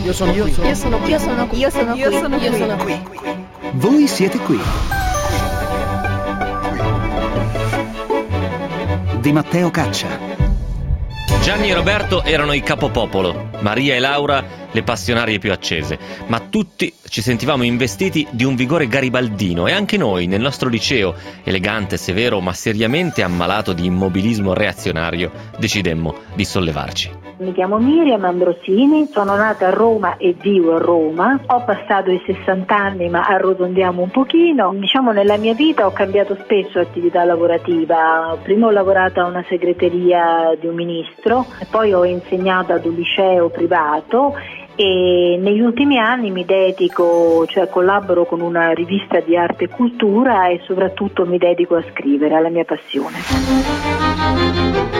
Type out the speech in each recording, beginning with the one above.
Io sono qui. Io sono qui. Io sono qui. Io sono qui. Io sono qui. Io sono qui. Voi siete qui. Di Matteo Caccia. Gianni e Roberto erano i capopopolo, Maria e Laura le passionarie più accese, ma tutti ci sentivamo investiti di un vigore garibaldino e anche noi, nel nostro liceo, elegante, severo, ma seriamente ammalato di immobilismo reazionario, decidemmo di sollevarci. Mi chiamo Miriam Ambrosini, sono nata a Roma e vivo a Roma, ho passato i 60 anni ma arrotondiamo un pochino. Diciamo nella mia vita ho cambiato spesso attività lavorativa, prima ho lavorato a una segreteria di un ministro, e poi ho insegnato ad un liceo privato e negli ultimi anni mi dedico, cioè collaboro con una rivista di arte e cultura e soprattutto mi dedico a scrivere, alla mia passione.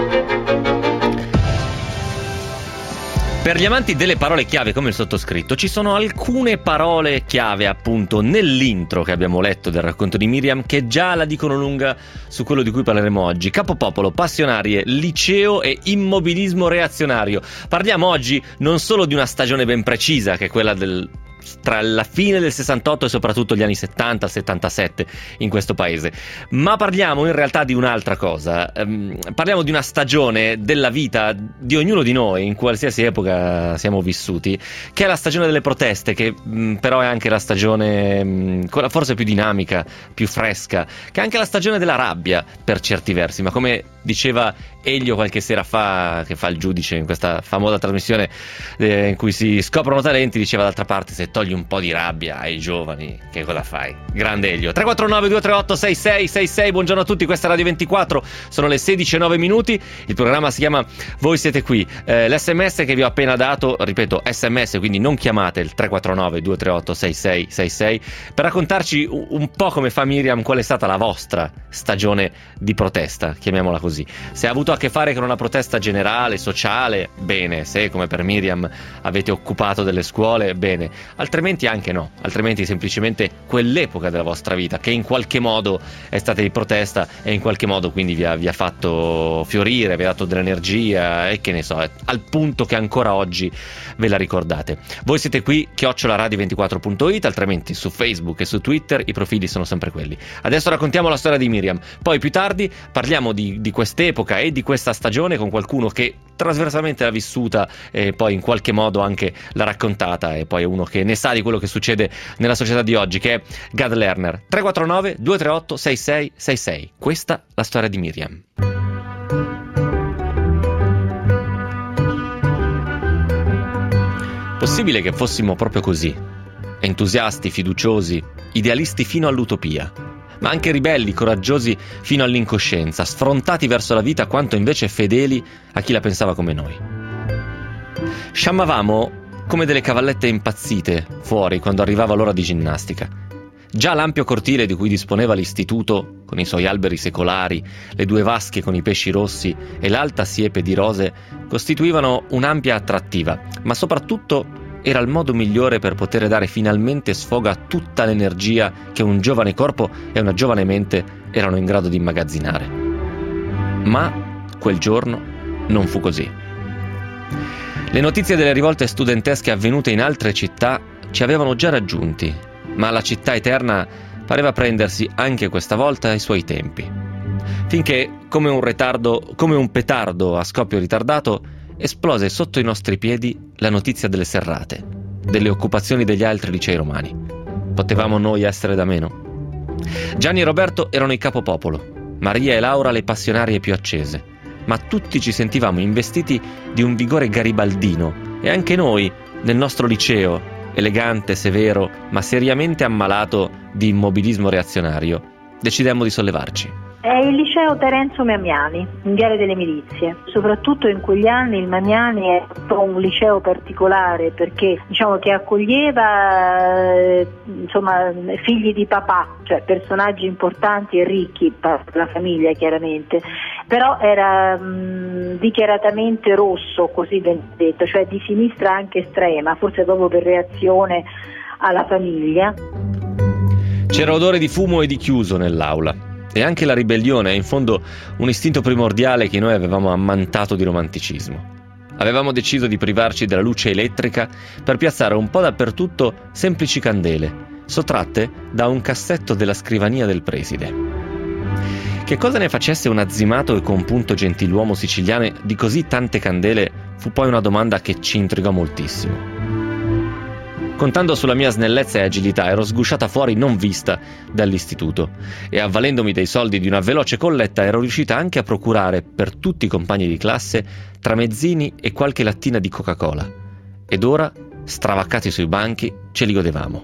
Per gli amanti delle parole chiave come il sottoscritto, ci sono alcune parole chiave appunto nell'intro che abbiamo letto del racconto di Miriam che già la dicono lunga su quello di cui parleremo oggi. Capopopolo, passionarie, liceo e immobilismo reazionario. Parliamo oggi non solo di una stagione ben precisa, che è quella tra la fine del 68 e soprattutto gli anni 70 al 77 in questo paese, ma parliamo in realtà di un'altra cosa. Parliamo di una stagione della vita di ognuno di noi in qualsiasi epoca siamo vissuti, che è la stagione delle proteste, che però è anche la stagione forse più dinamica, più fresca, che è anche la stagione della rabbia per certi versi, ma come diceva Elio qualche sera fa, che fa il giudice in questa famosa trasmissione in cui si scoprono talenti, diceva d'altra parte: se togli un po' di rabbia ai giovani, che cosa fai? Grande Elio. 349-238-6666, buongiorno a tutti, questa è Radio 24, sono le 16:09, il programma si chiama Voi siete qui. L'SMS che vi ho appena dato, ripeto, SMS, quindi non chiamate il 349-238-6666 per raccontarci un po' come fa Miriam, qual è stata la vostra stagione di protesta, chiamiamola così. Se ha avuto a che fare con una protesta generale, sociale, bene. Se come per Miriam avete occupato delle scuole, bene. Altrimenti anche no, altrimenti semplicemente quell'epoca della vostra vita che in qualche modo è stata di protesta e in qualche modo quindi vi ha fatto fiorire, vi ha dato dell'energia e che ne so, al punto che ancora oggi ve la ricordate. Voi siete qui, @radio24.it, altrimenti su Facebook e su Twitter i profili sono sempre quelli. Adesso raccontiamo la storia di Miriam, poi più tardi parliamo di quest'epoca e di questa stagione con qualcuno che trasversalmente l'ha vissuta e poi in qualche modo anche l'ha raccontata, e poi uno che ne sa di quello che succede nella società di oggi, che è Gad Lerner. 349-238-6666. Questa la storia di Miriam. Possibile che fossimo proprio così, entusiasti, fiduciosi, idealisti fino all'utopia, ma anche ribelli, coraggiosi fino all'incoscienza, sfrontati verso la vita quanto invece fedeli a chi la pensava come noi. Sciamavamo come delle cavallette impazzite fuori quando arrivava l'ora di ginnastica. Già l'ampio cortile di cui disponeva l'istituto, con i suoi alberi secolari, le 2 vasche con i pesci rossi e l'alta siepe di rose, costituivano un'ampia attrattiva, ma soprattutto era il modo migliore per poter dare finalmente sfogo a tutta l'energia che un giovane corpo e una giovane mente erano in grado di immagazzinare. Ma quel giorno non fu così. Le notizie delle rivolte studentesche avvenute in altre città ci avevano già raggiunti, ma la città eterna pareva prendersi anche questa volta i suoi tempi. Finché, come un petardo a scoppio ritardato, esplose sotto i nostri piedi la notizia delle serrate, delle occupazioni degli altri licei romani. Potevamo noi essere da meno? Gianni e Roberto erano i capopopolo, Maria e Laura le passionarie più accese, ma tutti ci sentivamo investiti di un vigore garibaldino e anche noi, nel nostro liceo, elegante, severo, ma seriamente ammalato di immobilismo reazionario, decidemmo di sollevarci. È il liceo Terenzo Mamiani, in Viale delle Milizie. Soprattutto in quegli anni il Mamiani è un po' un liceo particolare perché diciamo che accoglieva figli di papà, cioè personaggi importanti e ricchi per la famiglia chiaramente, però era dichiaratamente rosso, così ben detto, cioè di sinistra anche estrema, forse proprio per reazione alla famiglia. C'era odore di fumo e di chiuso nell'aula. E anche la ribellione è in fondo un istinto primordiale che noi avevamo ammantato di romanticismo. avevamo deciso di privarci della luce elettrica per piazzare un po' dappertutto semplici candele, sottratte da un cassetto della scrivania del preside. Che cosa ne facesse un azzimato e compunto gentiluomo siciliano di così tante candele fu poi una domanda che ci intrigò moltissimo. Contando sulla mia snellezza e agilità, ero sgusciata fuori non vista dall'istituto e, avvalendomi dei soldi di una veloce colletta, ero riuscita anche a procurare per tutti i compagni di classe tramezzini e qualche lattina di Coca-Cola. Ed ora, stravaccati sui banchi, ce li godevamo.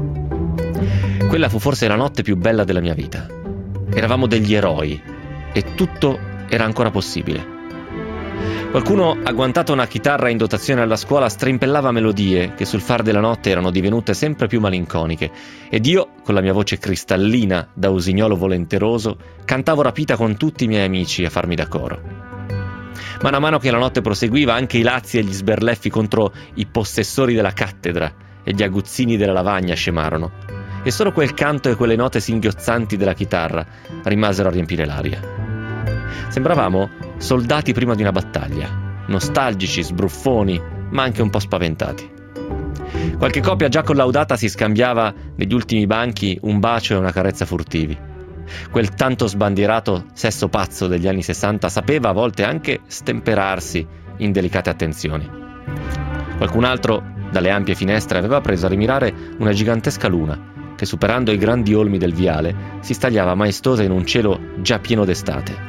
Quella fu forse la notte più bella della mia vita. Eravamo degli eroi e tutto era ancora possibile. Qualcuno, agguantato una chitarra in dotazione alla scuola, strimpellava melodie che sul far della notte erano divenute sempre più malinconiche, ed io, con la mia voce cristallina da usignolo volenteroso, cantavo rapita con tutti i miei amici a farmi da coro. Mano a mano che la notte proseguiva, anche i lazzi e gli sberleffi contro i possessori della cattedra e gli aguzzini della lavagna scemarono, e solo quel canto e quelle note singhiozzanti della chitarra rimasero a riempire l'aria. Sembravamo soldati prima di una battaglia, nostalgici, sbruffoni, ma anche un po' spaventati. Qualche coppia già collaudata si scambiava negli ultimi banchi un bacio e una carezza furtivi. Quel tanto sbandierato sesso pazzo degli anni 60 sapeva a volte anche stemperarsi in delicate attenzioni. Qualcun altro, dalle ampie finestre, aveva preso a rimirare una gigantesca luna che, superando i grandi olmi del viale, si stagliava maestosa in un cielo già pieno d'estate.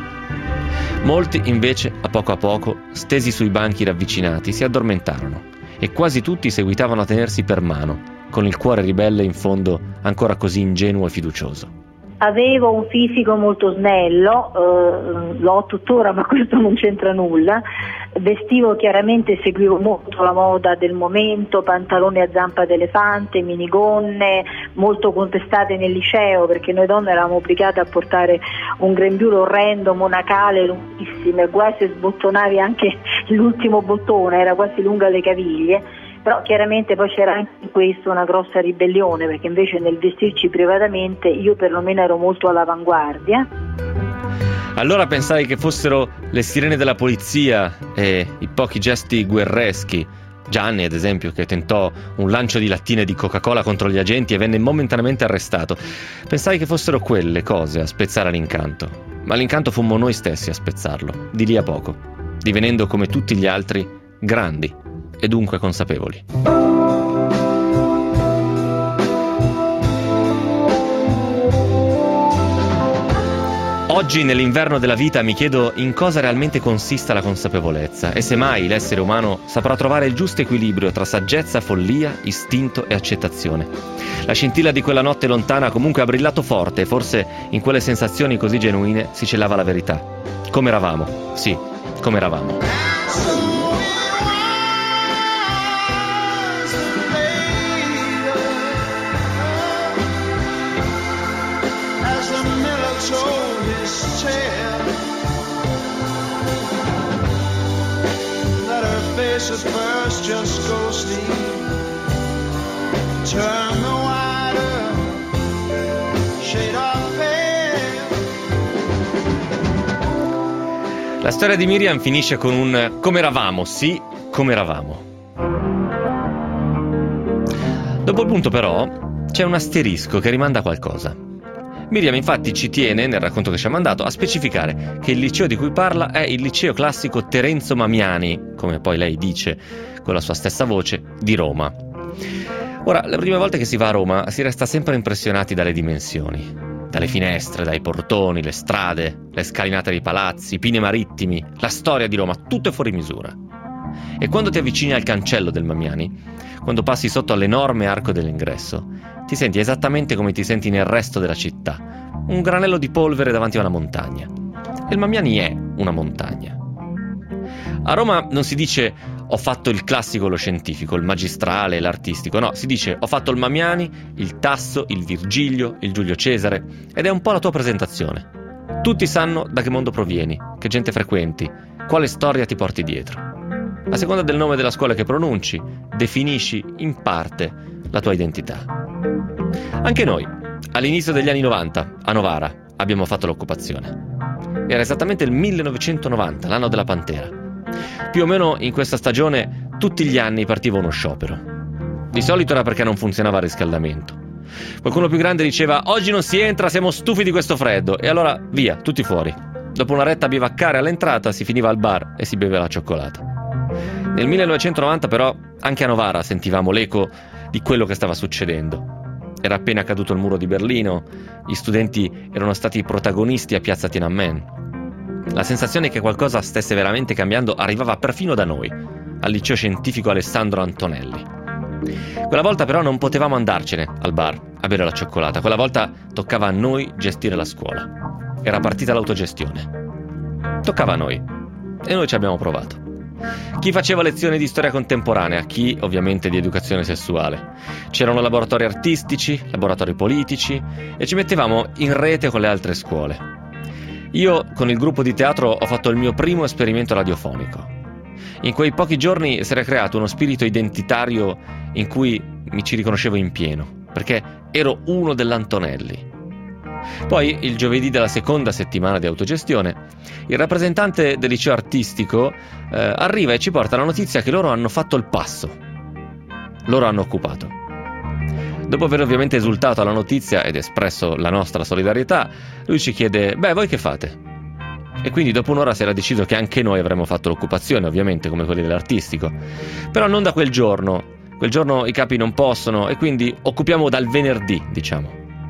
Molti, invece, a poco, stesi sui banchi ravvicinati, si addormentarono e quasi tutti seguitavano a tenersi per mano, con il cuore ribelle in fondo ancora così ingenuo e fiducioso. Avevo un fisico molto snello, l'ho tuttora, ma questo non c'entra nulla. Vestivo, chiaramente seguivo molto la moda del momento, pantaloni a zampa d'elefante, minigonne, molto contestate nel liceo, perché noi donne eravamo obbligate a portare un grembiule orrendo, monacale, lunghissimo, e guai se sbottonavi anche l'ultimo bottone, era quasi lunga le caviglie. Però chiaramente poi c'era anche in questo una grossa ribellione, perché invece nel vestirci privatamente io perlomeno ero molto all'avanguardia. Allora pensai che fossero le sirene della polizia e i pochi gesti guerreschi. Gianni, ad esempio, che tentò un lancio di lattine di Coca-Cola contro gli agenti e venne momentaneamente arrestato. Pensai che fossero quelle cose a spezzare l'incanto, ma l'incanto fummo noi stessi a spezzarlo, di lì a poco, divenendo come tutti gli altri grandi e dunque consapevoli. Oggi, nell'inverno della vita, mi chiedo in cosa realmente consista la consapevolezza e se mai l'essere umano saprà trovare il giusto equilibrio tra saggezza, follia, istinto e accettazione. La scintilla di quella notte lontana comunque ha brillato forte e forse in quelle sensazioni così genuine si celava la verità. Come eravamo, sì, come eravamo. At first just go sleep, turn the wider shade of pale. La storia di Miriam finisce con un come eravamo, sì, come eravamo. Dopo il punto però c'è un asterisco che rimanda a qualcosa. Miriam infatti ci tiene, nel racconto che ci ha mandato, a specificare che il liceo di cui parla è il liceo classico Terenzo Mamiani, come poi lei dice con la sua stessa voce, di Roma. Ora, le prime volte che si va a Roma si resta sempre impressionati dalle dimensioni, dalle finestre, dai portoni, le strade, le scalinate dei palazzi, i pini marittimi, la storia di Roma, tutto è fuori misura. E quando ti avvicini al cancello del Mamiani, quando passi sotto all'enorme arco dell'ingresso, ti senti esattamente come ti senti nel resto della città, un granello di polvere davanti a una montagna. E il Mamiani è una montagna. A Roma non si dice ho fatto il classico, lo scientifico, il magistrale, l'artistico, no, si dice ho fatto il Mamiani, il Tasso, il Virgilio, il Giulio Cesare, ed è un po' la tua presentazione. Tutti sanno da che mondo provieni, che gente frequenti, quale storia ti porti dietro. A seconda del nome della scuola che pronunci, definisci in parte la tua identità. Anche noi, all'inizio degli anni 90, a Novara, abbiamo fatto l'occupazione. Era esattamente il 1990, l'anno della Pantera. più o meno in questa stagione tutti gli anni partiva uno sciopero. Di solito era perché non funzionava il riscaldamento. Qualcuno più grande diceva: oggi non si entra, siamo stufi di questo freddo, e allora via, tutti fuori. Dopo una retta a bivaccare all'entrata si finiva al bar e si beveva la cioccolata. Nel 1990 però anche a Novara sentivamo l'eco di quello che stava succedendo. Era appena caduto il muro di Berlino, gli studenti erano stati protagonisti a piazza Tiananmen. La sensazione che qualcosa stesse veramente cambiando arrivava perfino da noi, al liceo scientifico Alessandro Antonelli. Quella volta però non potevamo andarcene al bar a bere la cioccolata, quella volta toccava a noi gestire la scuola. Era partita l'autogestione. Toccava a noi e noi ci abbiamo provato. Chi faceva lezioni di storia contemporanea, chi ovviamente di educazione sessuale. C'erano laboratori artistici, laboratori politici e ci mettevamo in rete con le altre scuole. Io con il gruppo di teatro ho fatto il mio primo esperimento radiofonico. In quei pochi giorni si era creato uno spirito identitario in cui mi ci riconoscevo in pieno, perché ero uno dell'Antonelli. Poi, il giovedì della seconda settimana di autogestione, il rappresentante del liceo artistico arriva e ci porta la notizia che loro hanno fatto il passo. Loro hanno occupato. Dopo aver ovviamente esultato alla notizia ed espresso la nostra solidarietà, lui ci chiede: beh, voi che fate? E quindi dopo un'ora si era deciso che anche noi avremmo fatto l'occupazione, ovviamente come quelli dell'artistico. Però non da quel giorno. Quel giorno i capi non possono e quindi occupiamo dal venerdì, diciamo.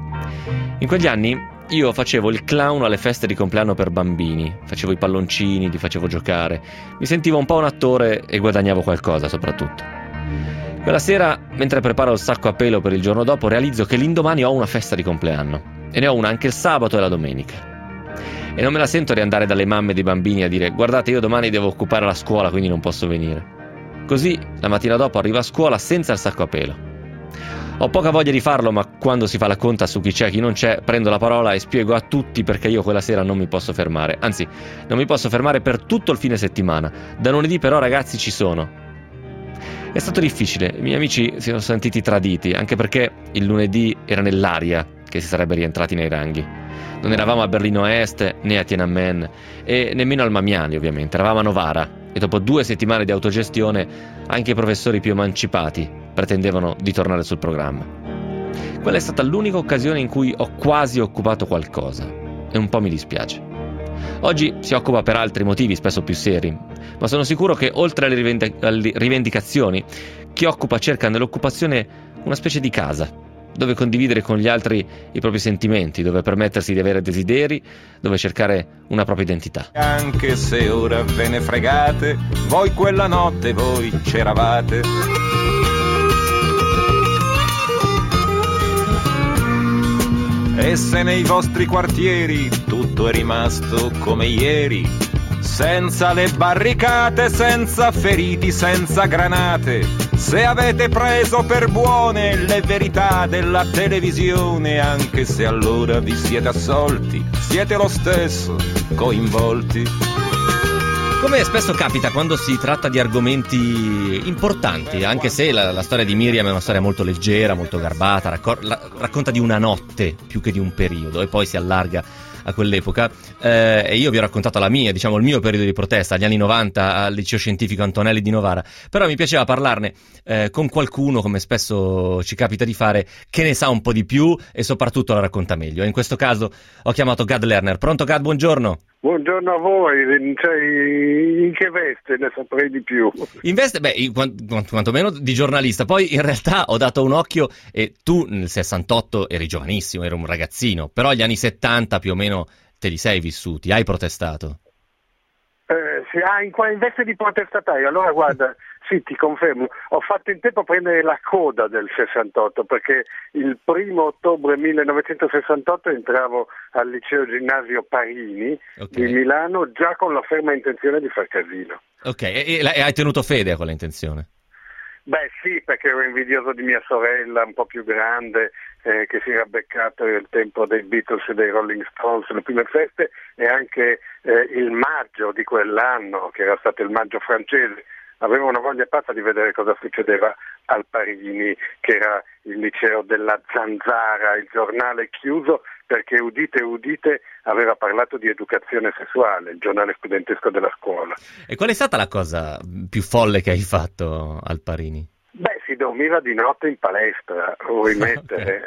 In quegli anni io facevo il clown alle feste di compleanno per bambini, facevo i palloncini, li facevo giocare, mi sentivo un po' un attore e guadagnavo qualcosa soprattutto. Quella sera, mentre preparo il sacco a pelo per il giorno dopo, realizzo che l'indomani ho una festa di compleanno e ne ho una anche il sabato e la domenica. E non me la sento di andare dalle mamme dei bambini a dire: guardate, io domani devo occupare la scuola, quindi non posso venire. Così la mattina dopo arrivo a scuola senza il sacco a pelo. Ho poca voglia di farlo, ma quando si fa la conta su chi c'è e chi non c'è, prendo la parola e spiego a tutti perché io quella sera non mi posso fermare. Anzi, non mi posso fermare per tutto il fine settimana. Da lunedì però, ragazzi, ci sono. È stato difficile, i miei amici si sono sentiti traditi, anche perché il lunedì era nell'aria che si sarebbe rientrati nei ranghi. Non eravamo a Berlino Est né a Tiananmen e nemmeno al Mamiani, ovviamente, eravamo a Novara e dopo 2 settimane di autogestione anche i professori più emancipati pretendevano di tornare sul programma. Quella è stata l'unica occasione in cui ho quasi occupato qualcosa e un po' mi dispiace. Oggi si occupa per altri motivi, spesso più seri, ma sono sicuro che oltre alle rivendicazioni, chi occupa cerca nell'occupazione una specie di casa, dove condividere con gli altri i propri sentimenti, dove permettersi di avere desideri, dove cercare una propria identità. Anche se ora ve ne fregate, voi quella notte voi c'eravate. E se nei vostri quartieri tutto è rimasto come ieri, senza le barricate, senza feriti, senza granate, se avete preso per buone le verità della televisione, anche se allora vi siete assolti, siete lo stesso coinvolti. Come spesso capita quando si tratta di argomenti importanti, anche se la storia di Miriam è una storia molto leggera, molto garbata, racconta di una notte più che di un periodo e poi si allarga a quell'epoca, e io vi ho raccontato la mia, diciamo il mio periodo di protesta, agli anni 90 al liceo scientifico Antonelli di Novara, però mi piaceva parlarne con qualcuno, come spesso ci capita di fare, che ne sa un po' di più e soprattutto la racconta meglio. E in questo caso ho chiamato Gad Lerner. Pronto Gad, buongiorno. Buongiorno a voi, cioè, in che veste ne saprei di più? In veste, quantomeno di giornalista, poi in realtà ho dato un occhio e tu nel 68 eri giovanissimo, eri un ragazzino, però gli anni 70 più o meno te li sei vissuti, hai protestato? In veste di protestatario, allora guarda, sì, ti confermo, ho fatto in tempo a prendere la coda del 68, perché il 1° ottobre 1968 entravo al liceo ginnasio Parini di Milano già con la ferma intenzione di far casino. Ok, e hai tenuto fede a quella intenzione? Beh sì, perché ero invidioso di mia sorella un po' più grande, che si era beccata nel tempo dei Beatles e dei Rolling Stones, le prime feste, e anche il maggio di quell'anno, che era stato il maggio francese. Avevo una voglia pazza di vedere cosa succedeva al Parini, che era il liceo della Zanzara, il giornale chiuso perché udite udite aveva parlato di educazione sessuale, il giornale studentesco della scuola. E qual è stata la cosa più folle che hai fatto al Parini? Beh, si dormiva di notte in palestra, vuoi mettere?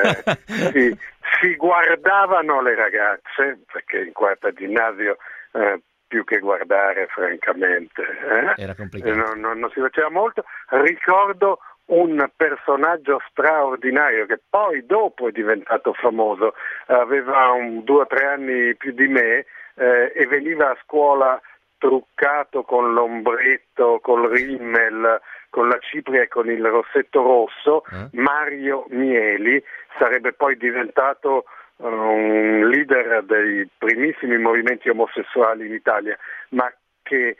Si guardavano le ragazze, perché in quarta ginnasio più che guardare, francamente, era complicato. Non si faceva molto. Ricordo un personaggio straordinario che poi dopo è diventato famoso, aveva 2 o 3 anni più di me e veniva a scuola truccato con l'ombretto, col rimmel, con la cipria e con il rossetto rosso. Mario Mieli sarebbe poi diventato un leader dei primissimi movimenti omosessuali in Italia, ma che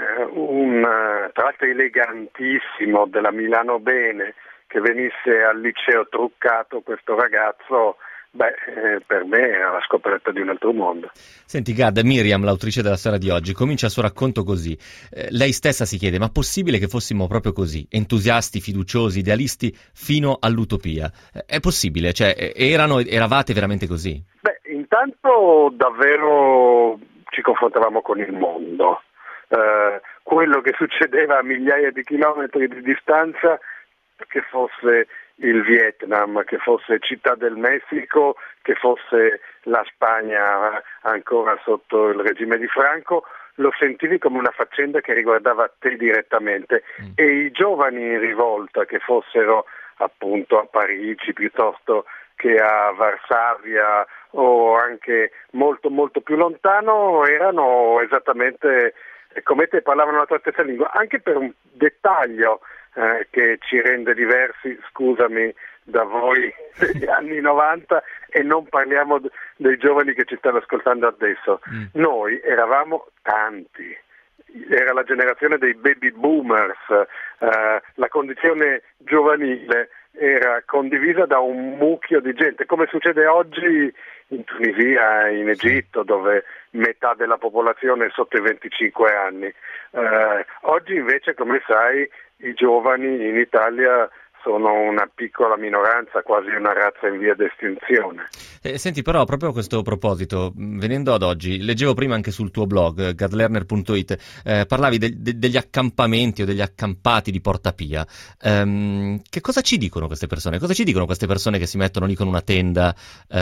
tra l'altro elegantissimo, della Milano Bene, che venisse al liceo truccato, questo ragazzo, per me era la scoperta di un altro mondo. Senti Gad, Miriam, l'autrice della storia di oggi, comincia il suo racconto così. Lei stessa si chiede: ma possibile che fossimo proprio così, entusiasti, fiduciosi, idealisti fino all'utopia? È possibile? Cioè, eravate veramente così? Intanto davvero ci confrontavamo con il mondo. Quello che succedeva a migliaia di chilometri di distanza, che fosse il Vietnam, che fosse Città del Messico, che fosse la Spagna ancora sotto il regime di Franco, lo sentivi come una faccenda che riguardava te direttamente. E i giovani in rivolta, che fossero appunto a Parigi piuttosto che a Varsavia o anche molto molto più lontano, erano esattamente come te, parlavano la tua stessa lingua, anche per un dettaglio che ci rende diversi, scusami, da voi degli anni 90, e non parliamo dei giovani che ci stanno ascoltando adesso. Noi eravamo tanti, era la generazione dei baby boomers, la condizione giovanile era condivisa da un mucchio di gente, come succede oggi in Tunisia, in Egitto, dove metà della popolazione è sotto i 25 anni. Oggi invece, come sai, i giovani in Italia sono una piccola minoranza, quasi una razza in via d'estinzione. Senti, però, proprio a questo proposito, venendo ad oggi, leggevo prima anche sul tuo blog, gadlerner.it, parlavi degli accampamenti o degli accampati di Porta Pia. Che cosa ci dicono queste persone? Cosa ci dicono queste persone che si mettono lì con una tenda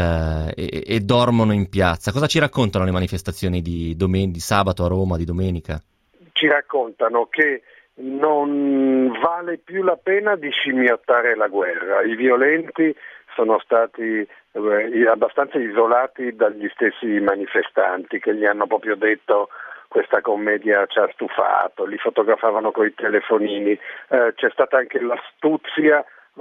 e dormono in piazza? Cosa ci raccontano le manifestazioni di sabato a Roma, di domenica? Ci raccontano che non vale più la pena di scimmiottare la guerra. I violenti sono stati abbastanza isolati dagli stessi manifestanti, che gli hanno proprio detto: questa commedia ci ha stufato, li fotografavano coi telefonini. C'è stata anche l'astuzia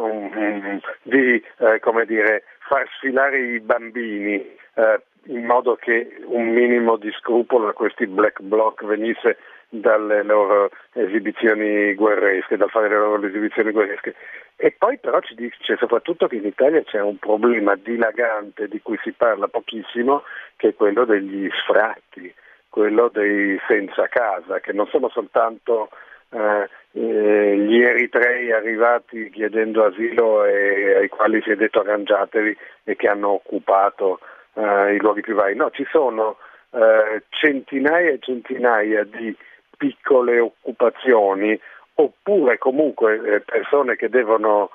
di far sfilare i bambini in modo che un minimo di scrupolo a questi black bloc venisse dalle loro esibizioni guerresche, dal fare le loro esibizioni guerresche. E poi però ci dice soprattutto che in Italia c'è un problema dilagante di cui si parla pochissimo, che è quello degli sfratti, quello dei senza casa, che non sono soltanto gli eritrei arrivati chiedendo asilo e ai quali si è detto arrangiatevi e che hanno occupato i luoghi più vari. No, ci sono centinaia e centinaia di piccole occupazioni, oppure comunque persone che devono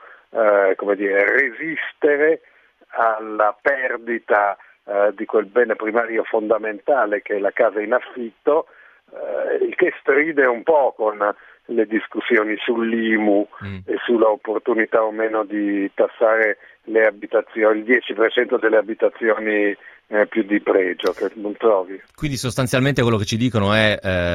resistere alla perdita di quel bene primario fondamentale che è la casa in affitto, il che stride un po' con le discussioni sull'IMU e sulla opportunità o meno di tassare le abitazioni, il 10% delle abitazioni più di pregio, che non trovi. Quindi sostanzialmente quello che ci dicono è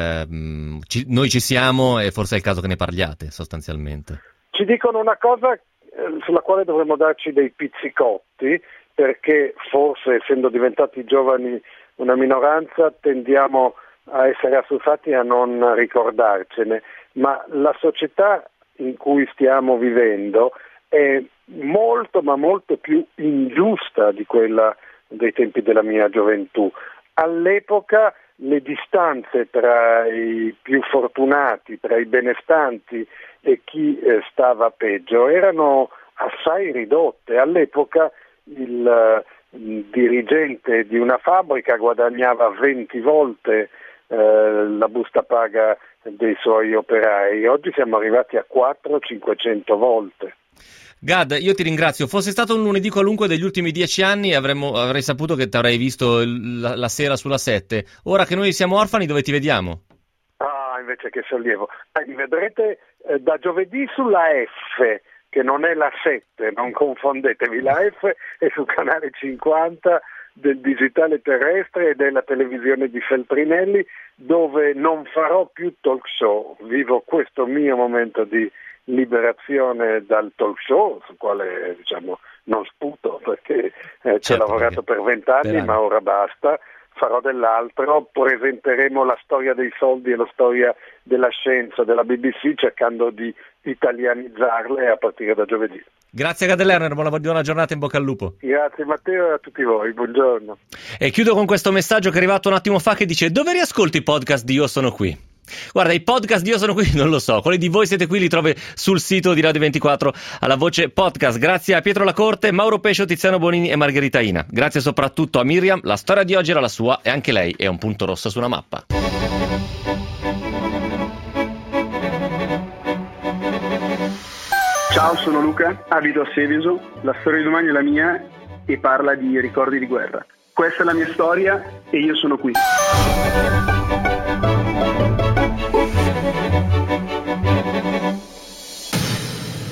noi ci siamo e forse è il caso che ne parliate, sostanzialmente. Ci dicono una cosa sulla quale dovremmo darci dei pizzicotti, perché forse, essendo diventati giovani una minoranza, tendiamo a essere assuefatti a non ricordarcene, ma la società in cui stiamo vivendo è molto ma molto più ingiusta di quella dei tempi della mia gioventù. All'epoca le distanze tra i più fortunati, tra i benestanti e chi stava peggio erano assai ridotte. All'epoca dirigente di una fabbrica guadagnava 20 volte la busta paga dei suoi operai. Oggi siamo arrivati a 400-500 volte. Gad, io ti ringrazio. Fosse stato un lunedì qualunque degli ultimi 10 anni avrei saputo che ti avrei visto la sera sulla 7. Ora che noi siamo orfani, dove ti vediamo? Ah, invece che sollievo. Mi vedrete da giovedì sulla F, che non è la 7, non confondetevi, la F è sul canale 50 del digitale terrestre e della televisione di Feltrinelli, dove non farò più talk show. Vivo questo mio momento di liberazione dal talk show, sul quale non sputo perché ci ho lavorato per 20 anni, ma ora basta. Farò dell'altro, presenteremo la storia dei soldi e la storia della scienza della BBC, cercando di italianizzarle a partire da giovedì. Grazie Gad Lerner, buona giornata, in bocca al lupo. Grazie Matteo e a tutti voi, buongiorno. E chiudo con questo messaggio che è arrivato un attimo fa, che dice: dove riascolti i podcast di Io Sono Qui? Guarda, i podcast di Io Sono Qui non lo so, quelli di Voi Siete Qui li trovi sul sito di Radio 24 alla voce podcast. Grazie a Pietro Lacorte, Mauro Pescio, Tiziano Bonini e Margherita Ina. Grazie soprattutto a Miriam, la storia di oggi era la sua e anche lei è un punto rosso su una mappa. Ciao, sono Luca, abito a Seveso, la storia di domani è la mia e parla di ricordi di guerra. Questa è la mia storia e io sono qui.